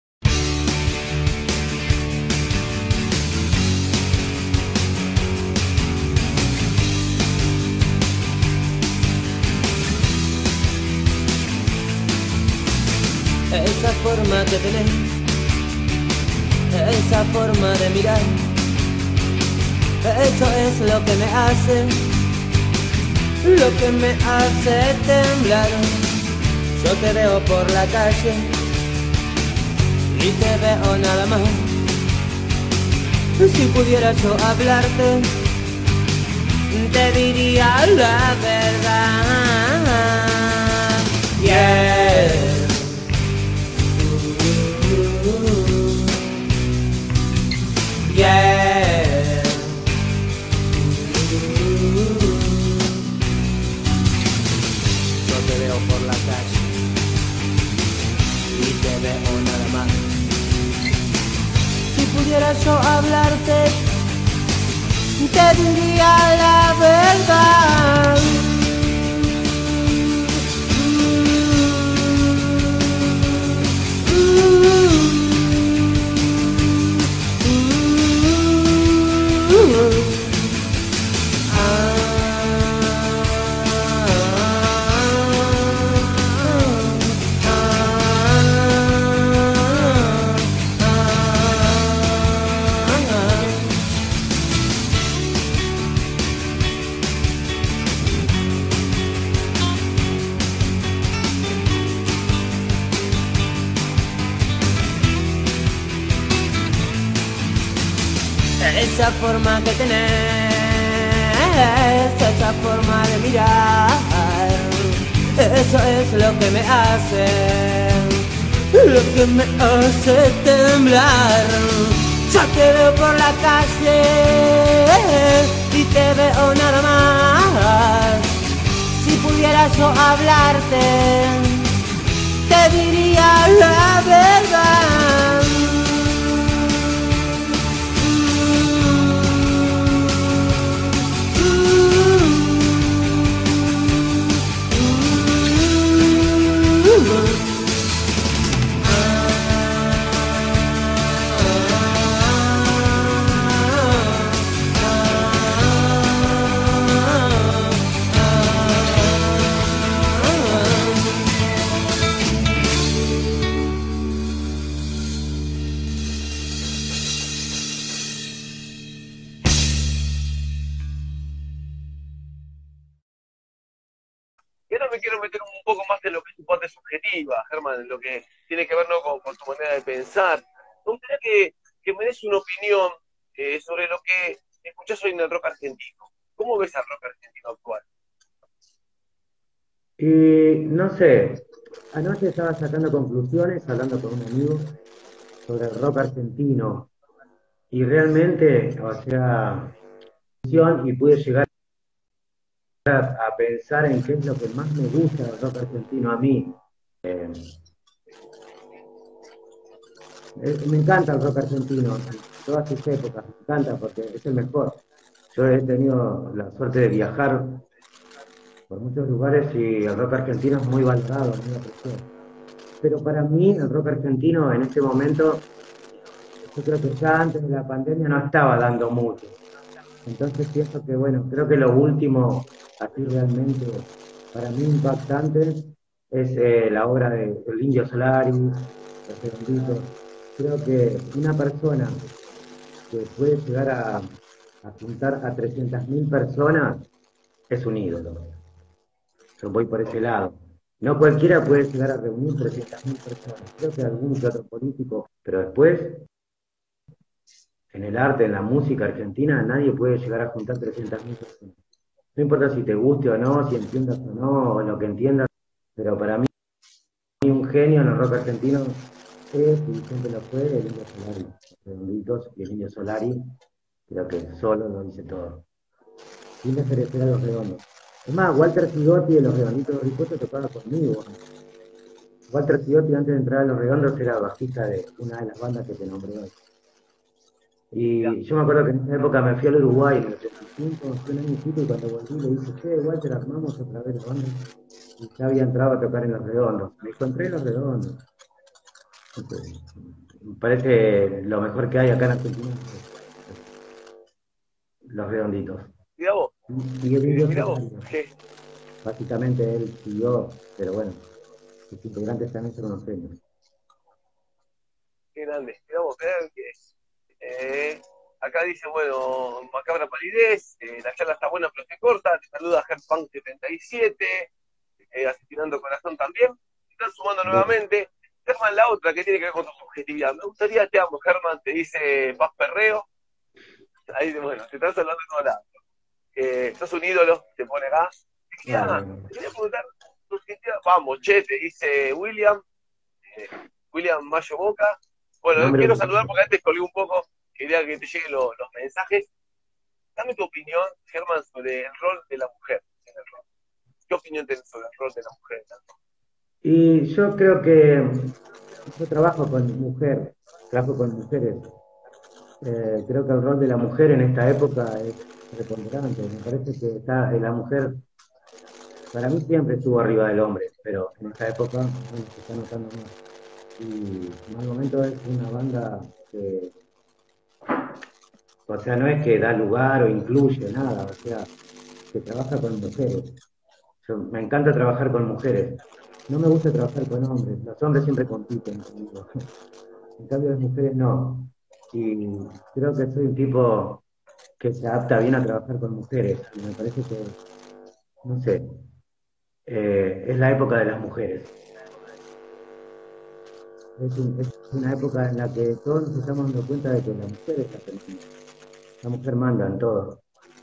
[SPEAKER 1] Esa forma que tenés, esa forma de mirar, eso es lo que me hace temblar. Yo te veo por la calle y te veo nada más. Si pudiera yo hablarte, te diría la verdad. Yeah. Yeah. Yo te veo por la calle y te veo nada más. Si pudiera yo hablarte, te diría la verdad. esa forma que tenés, esa forma de mirar, eso es lo que me hace temblar. Yo te veo por la calle y te veo nada más. Si pudiera yo hablarte, te diría la verdad.
[SPEAKER 3] Y ahora me quiero meter un poco más en lo que es tu parte subjetiva, Germán, en lo que tiene que ver, ¿no?, con tu manera de pensar. Me gustaría que me des una opinión sobre lo que escuchás hoy en el rock argentino. ¿Cómo ves al rock argentino actual?
[SPEAKER 4] Y no sé, anoche estaba sacando conclusiones, hablando con un amigo sobre el rock argentino, y realmente, o sea, y pude llegar a pensar en qué es lo que más me gusta del rock argentino a mí. Me encanta el rock argentino, en todas sus épocas, me encanta porque es el mejor. Yo he tenido la suerte de viajar por muchos lugares y el rock argentino es muy valorado, muy apreciado. Pero para mí el rock argentino en este momento, yo creo que ya antes de la pandemia no estaba dando mucho. Entonces pienso que, bueno, creo que lo último, así realmente, para mí impactante, es la obra del Indio Solari, Los Redonditos. Creo que una persona que puede llegar a juntar a 300.000 personas es un ídolo. Yo voy por ese lado. No cualquiera puede llegar a reunir 300.000 personas. Creo que algún que otro político, pero después, en el arte, en la música argentina, nadie puede llegar a juntar 300.000 personas. No importa si te guste o no, si entiendas o no, o lo que entiendas, pero para mí un genio en el rock argentino es, y siempre lo fue, el Indio Solari. Los Redonditos y el Indio Solari, creo que solo lo dice todo. Sin desmerecer a Los Redondos. Es más, Walter Sigotti de Los Redonditos de Ricotto tocaba conmigo. Walter Sigotti, antes de entrar a Los Redondos, era bajista de una de las bandas que te nombré hoy. Y yo me acuerdo que en esa época me fui al Uruguay, en el 85, fui un año y pico, y cuando volví le dije, che, Walter, armamos otra vez la banda. Y ya había entrado a tocar en Los Redondos. Me encontré en Los Redondos. Entonces, me parece lo mejor que hay acá en Argentina, Los Redonditos.
[SPEAKER 3] Mirá vos,
[SPEAKER 4] Y el Indio
[SPEAKER 3] mirá vos.
[SPEAKER 4] Solari, básicamente él siguió, pero bueno, sus integrantes también son unos genios.
[SPEAKER 3] Qué grande. Mirá vos, mirá que es. Acá dice, bueno, Macabra Palidez, la charla está buena pero se corta, te saluda Gerpunk77, Asesinando Corazón también, están sumando nuevamente. Germán, la otra que tiene que ver con tu subjetividad. Me gustaría, te amo, Germán, te dice Paz Perreo. Ahí, bueno, te están saludando de todos lados. Sos un ídolo, te pone acá. Te quería preguntar, subjetividad. Vamos, che, te dice William Mayo Boca. Bueno,
[SPEAKER 4] Nombre
[SPEAKER 3] quiero
[SPEAKER 4] de-
[SPEAKER 3] saludar porque antes colgué un poco, quería que te lleguen los mensajes. Dame tu opinión, Germán, sobre el rol de la mujer en el rock. ¿Qué opinión tenés sobre el rol de la mujer en el rock?
[SPEAKER 4] Y yo creo que yo trabajo con mujeres. Creo que el rol de la mujer en esta época es preponderante. Me parece que la mujer, para mí siempre estuvo arriba del hombre, pero en esta época, bueno, se está notando más. Y Mal Momento es una banda que, o sea, no es que da lugar o incluye nada, o sea, que trabaja con mujeres. Me encanta trabajar con mujeres. No me gusta trabajar con hombres. Los hombres siempre compiten conmigo. En cambio, las mujeres no. Y creo que soy un tipo que se adapta bien a trabajar con mujeres. Y me parece que, no sé, es la época de las mujeres. Es una época en la que todos nos estamos dando cuenta de que la mujer es la femenina. La mujer manda en todo.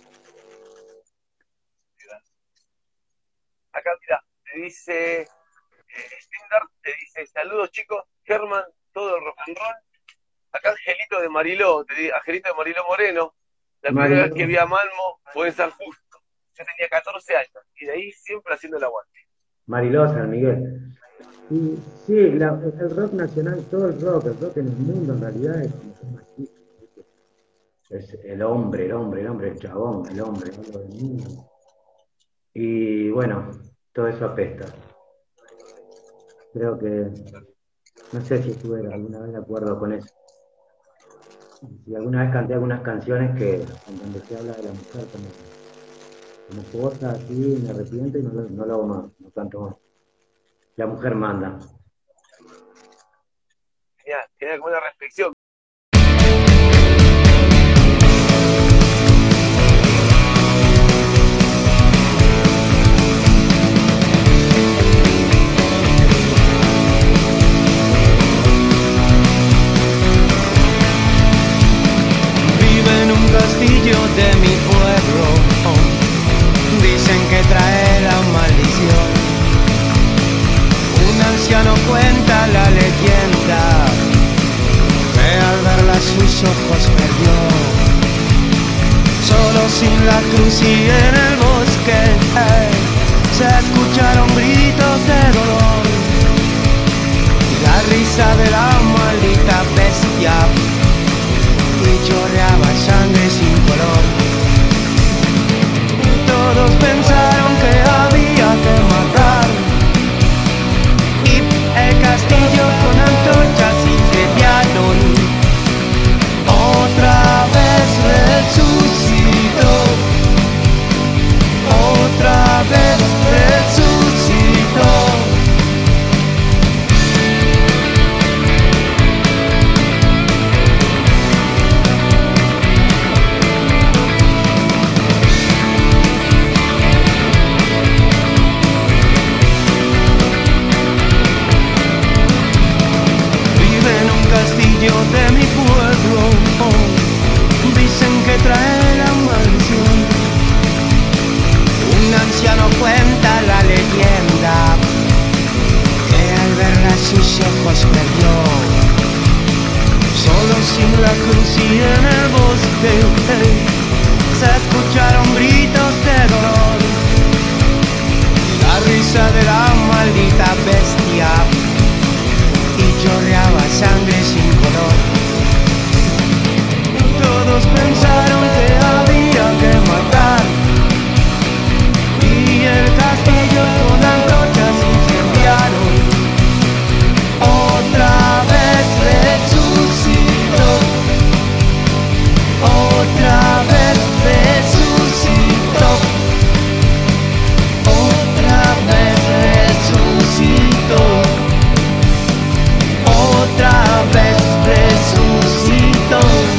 [SPEAKER 3] Acá, mira, te dice, Stendhal, te dice, saludos chicos, Germán, todo el rock and roll. Acá Angelito de Mariló, Angelito de Mariló Moreno, la primera vez que vi a Malmo fue en San Justo. Yo tenía 14 años y de ahí siempre haciendo el aguante.
[SPEAKER 4] Mariló, San Miguel. Y sí, el rock nacional, todo el rock en el mundo en realidad es machista. Es el hombre, el chabón, el hombre del mundo. Y bueno, todo eso apesta. Creo que, no sé si estuve alguna vez de acuerdo con eso. Si alguna vez canté algunas canciones en donde se habla de la mujer como cosa, así, me arrepiento y no lo hago más, no canto más. La mujer manda.
[SPEAKER 3] Tenía como una reflexión.
[SPEAKER 1] Vive en un castillo de mi pueblo, dicen que trae la maldición. Un anciano cuenta la leyenda que al verla sus ojos perdió. Solo sin la cruz y en el bosque se escucharon gritos de dolor y la risa de la maldita bestia y chorreaba sangre sin color. Todos pensaron que había que matar y el castillo con antorchas incendiaron. Otra vez resucitó, otra vez resucitó. De mi pueblo, dicen que trae la maldición. Un anciano cuenta la leyenda que al verla sus ojos perdió. Solo sin la cruz y en el bosque se escucharon gritos de dolor y la risa de la maldita bestia y chorreaba sangre sin color. Todos pensaron que había que matar y el castillo con antorchas incendiaron. Otra vez resucitó, otra vez resucitó, otra vez resucitó. Otra vez resucitó.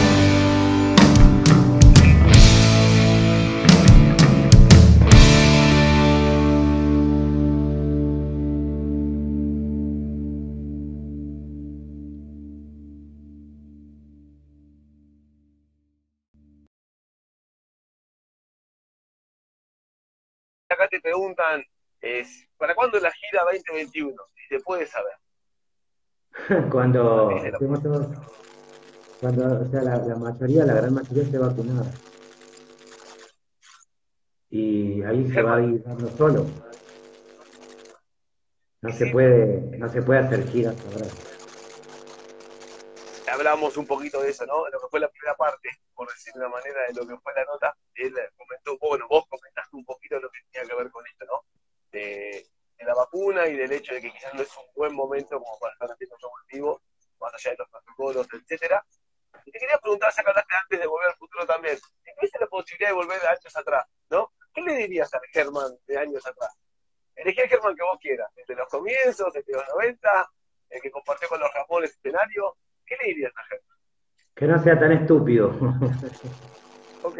[SPEAKER 3] Acá te preguntan, ¿para cuándo la gira 2021? Si se puede saber.
[SPEAKER 4] Cuando estemos todos, o sea, la mayoría, la gran mayoría esté vacunada. Y ahí se va a ir dando solo. No se puede hacer giras ahora.
[SPEAKER 3] Hablamos un poquito de eso, ¿no? Lo que fue la primera parte, por decir de una manera, de lo que fue la nota. Él comentó, bueno, vos comentaste un poquito lo que tenía que ver con esto, ¿no? De la vacuna y del hecho de que quizás no es un buen momento como para estar haciendo show en vivo, más allá de los protocolos, etcétera. Y te quería preguntar, ya que hablaste antes de Volver al Futuro también, si tuviese la posibilidad de volver de años atrás, ¿no? ¿Qué le dirías al Germán de años atrás? Elegí el Germán que vos quieras, desde los comienzos, desde los 90, el que compartió con los Ramones escenario. ¿Qué le dirías a Germán?
[SPEAKER 4] Que no sea tan estúpido.
[SPEAKER 3] Ok.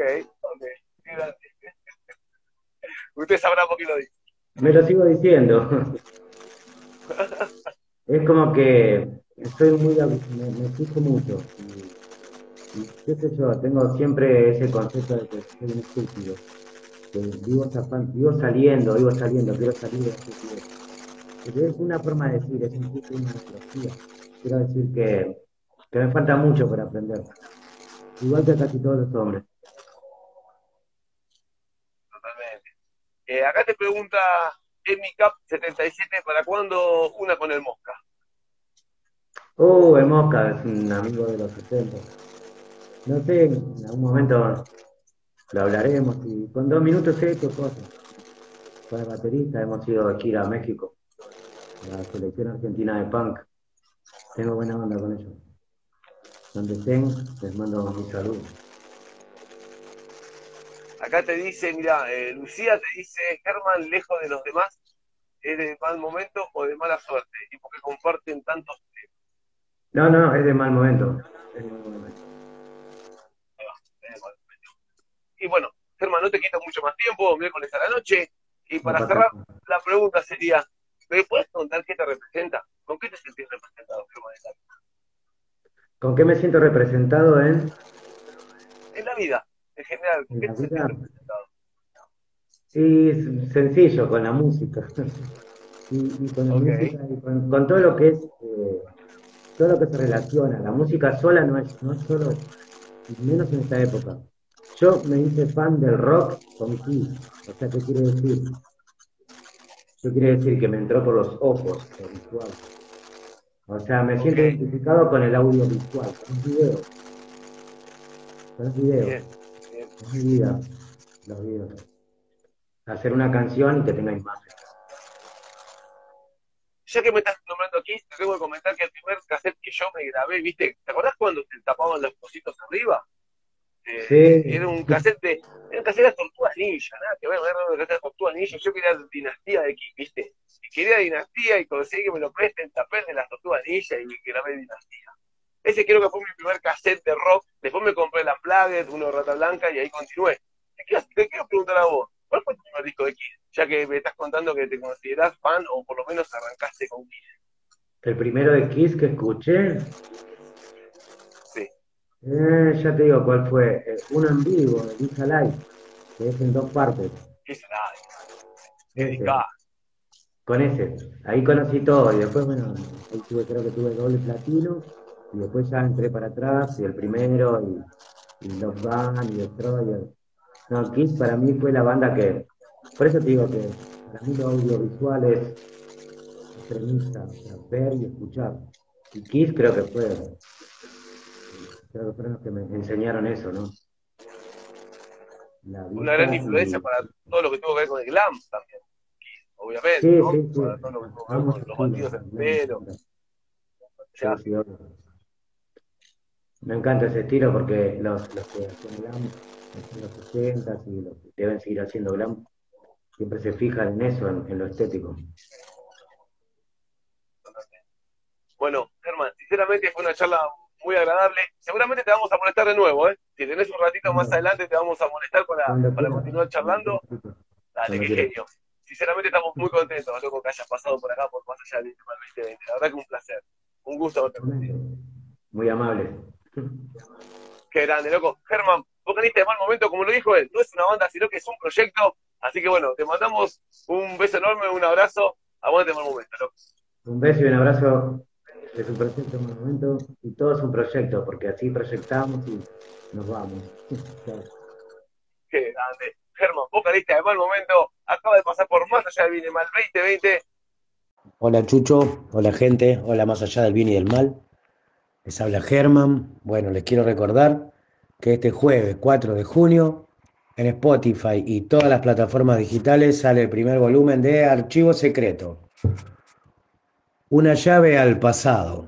[SPEAKER 3] Usted sabrá por qué lo dice.
[SPEAKER 4] Me lo sigo diciendo. Es como que me fijo mucho. Y qué sé yo, tengo siempre ese concepto de que soy un estúpido. Que vivo saliendo, quiero salir de estúpido. Pero es una forma de decir, es incluso una atrofia. Quiero decir que me falta mucho por aprender. Igual que a casi todos los hombres.
[SPEAKER 3] Totalmente. Acá te pregunta EmiCap77, ¿para cuándo una con el Mosca?
[SPEAKER 4] El Mosca es un amigo de los 70. No sé, en algún momento lo hablaremos y con 2 minutos he hecho cosas. Con el baterista hemos ido a gira a México, a la selección argentina de punk. Tengo buena onda con ellos. Donde estén, les mando mi saludo.
[SPEAKER 3] Acá te dice, mira, Lucía te dice, Germán, lejos de los demás, ¿es de mal momento o de mala suerte? Y porque comparten tantos temas.
[SPEAKER 4] No, es de mal momento. Es de mal momento.
[SPEAKER 3] Y bueno, Germán, no te quito mucho más tiempo, miércoles a la noche. Y para
[SPEAKER 4] No pasa
[SPEAKER 3] cerrar,
[SPEAKER 4] nada.
[SPEAKER 3] la pregunta sería, ¿me puedes contar qué te representa? ¿Con qué te sentís representado, Germán,
[SPEAKER 4] ¿Con qué me siento representado
[SPEAKER 3] en la vida, en general? ¿Con
[SPEAKER 4] en
[SPEAKER 3] qué
[SPEAKER 4] la
[SPEAKER 3] te sentís
[SPEAKER 4] vida?
[SPEAKER 3] representado?
[SPEAKER 4] Y es sencillo, con la música. Y con la
[SPEAKER 3] Ok,
[SPEAKER 4] música y con todo lo que es, todo lo que se relaciona. La música sola no es solo, y menos en esta época. Yo me hice fan del rock con Kiss. O sea, ¿qué quiere decir? ¿Qué quiere decir? Que me entró por los ojos, lo visual. O sea, me siento
[SPEAKER 3] ok,
[SPEAKER 4] identificado con el audiovisual, con los videos,
[SPEAKER 3] bien, bien.
[SPEAKER 4] es mi vida, los videos. Hacer una canción y que tenga imagen.
[SPEAKER 3] Ya que me estás nombrando aquí, te tengo que comentar que el primer cassette que yo me grabé, ¿viste? ¿Te acordás cuando te tapaban los cositos arriba? Era
[SPEAKER 4] Sí,
[SPEAKER 3] un cassette de las Tortugas Ninja, nada que ver, era un cassette de Tortugas Ninja. Yo quería Dinastía de Kick, ¿viste? Y quería Dinastía y conseguí que me lo presten, tapé el de las Tortugas Ninja y grabé Dinastía. Ese creo que fue mi primer cassette de rock. Después me compré el Unplugged, uno de Rata Blanca y ahí continué. Te quiero preguntar a vos, ¿cuál fue tu primer disco de Kiss? Ya que me estás contando que te considerás fan o por lo menos arrancaste con Kiss.
[SPEAKER 4] el primero de Kiss que escuché,
[SPEAKER 3] Sí,
[SPEAKER 4] ya te digo cuál fue, uno en vivo, de Kiss Alive, que es en 2 partes,
[SPEAKER 3] Kiss Alive,
[SPEAKER 4] ese,
[SPEAKER 3] dedicada.
[SPEAKER 4] con ese, ahí conocí todo, y después, bueno, ahí creo que tuve doble platino, y después ya entré para atrás, y el primero, y Love Gun, y Destroyer. No, Kiss para mí fue la banda que, por eso te digo que para mí lo audiovisual es extremista, o sea, ver y escuchar. Y Kiss creo que fueron los que me enseñaron eso, ¿no? La
[SPEAKER 3] Una gran
[SPEAKER 4] vista
[SPEAKER 3] influencia
[SPEAKER 4] y...
[SPEAKER 3] para todo lo que tuvo que ver con el glam también, obviamente,
[SPEAKER 4] Sí,
[SPEAKER 3] ¿no?
[SPEAKER 4] sí, sí.
[SPEAKER 3] Para todo lo que tuvo que ver
[SPEAKER 4] Amo
[SPEAKER 3] con
[SPEAKER 4] ese
[SPEAKER 3] los
[SPEAKER 4] estilo,
[SPEAKER 3] batidos en
[SPEAKER 4] me
[SPEAKER 3] pelo.
[SPEAKER 4] encanta. Sí,
[SPEAKER 3] Ya,
[SPEAKER 4] sí, obvio. Me encanta ese estilo porque los que hacían glam en los 60 y los que deben seguir haciendo glam siempre se fijan en eso, en lo estético.
[SPEAKER 3] bueno, Germán, sinceramente fue una charla muy agradable. Seguramente te vamos a molestar de nuevo, ¿eh? Si tenés un ratito más
[SPEAKER 4] Cuando,
[SPEAKER 3] adelante, te vamos a molestar
[SPEAKER 4] cuando
[SPEAKER 3] para
[SPEAKER 4] quiera,
[SPEAKER 3] continuar charlando. Dale,
[SPEAKER 4] cuando
[SPEAKER 3] qué
[SPEAKER 4] quiera.
[SPEAKER 3] genio. Sinceramente estamos muy contentos, loco, que hayas pasado por acá, por más allá del tema 2020. La verdad que un placer. Un gusto haberte conocido.
[SPEAKER 4] Muy amable.
[SPEAKER 3] Qué grande, loco. Germán, vocalista de Mal Momento, como lo dijo él, no es una banda, sino que es un proyecto. Así que bueno, te mandamos un beso enorme, un abrazo. Aguante Mal Momento, loco.
[SPEAKER 4] Un beso y un abrazo. Es un proyecto en un momento y todo es un proyecto, porque así proyectamos y nos vamos. Claro.
[SPEAKER 3] Qué grande. Germán, vocalista de Mal Momento, acaba de pasar por Más Allá del Bien y Mal 2020.
[SPEAKER 1] Hola Chucho, hola gente, hola más allá del bien y del mal. Les habla Germán. Bueno, les quiero recordar que este jueves 4 de junio en Spotify y todas las plataformas digitales sale el primer volumen de Archivo Secreto. Una llave al pasado.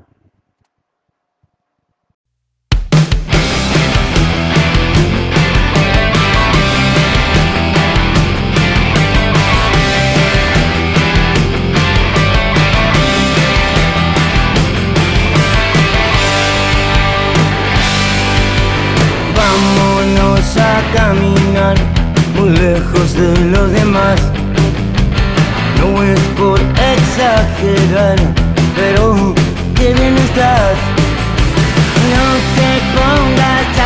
[SPEAKER 5] Vámonos a caminar muy lejos de los demás. No es por exagerar, pero qué bien estás. No te pongas a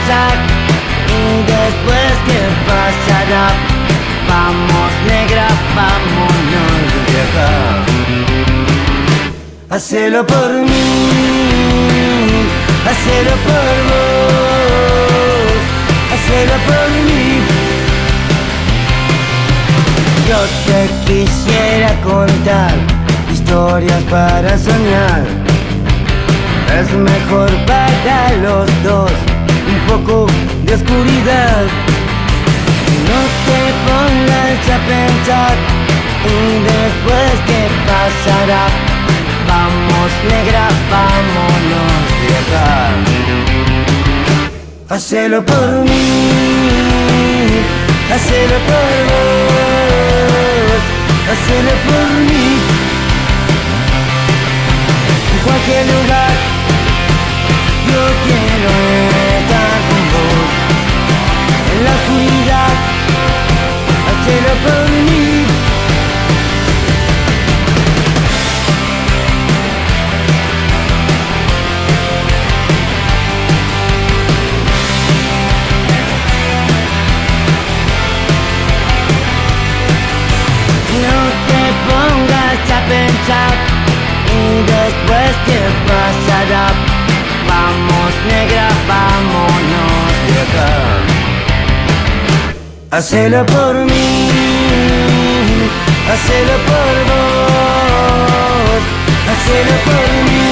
[SPEAKER 5] pensar. Y después, ¿qué pasará? Vamos, negra, vámonos de acá. Hacelo por mí, hacelo por vos, hacelo por mí. Yo te quisiera contar historias para soñar. Es mejor para los dos un poco de oscuridad. No te pongas a pensar y después qué pasará. Vamos, negra, vámonos de acá. Hacelo por mí, hacelo por vos, hacelo por mí. En cualquier lugar yo quiero estar con vos. En la oscuridad, hacelo por mí. Pensar y después qué pasará. Vamos, negra, vámonos de acá. Hacelo por mí, hacelo por vos, hacelo por mí,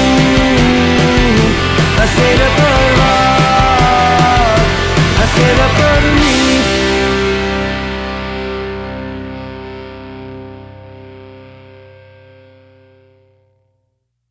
[SPEAKER 5] hacelo por vos, hacelo por mí.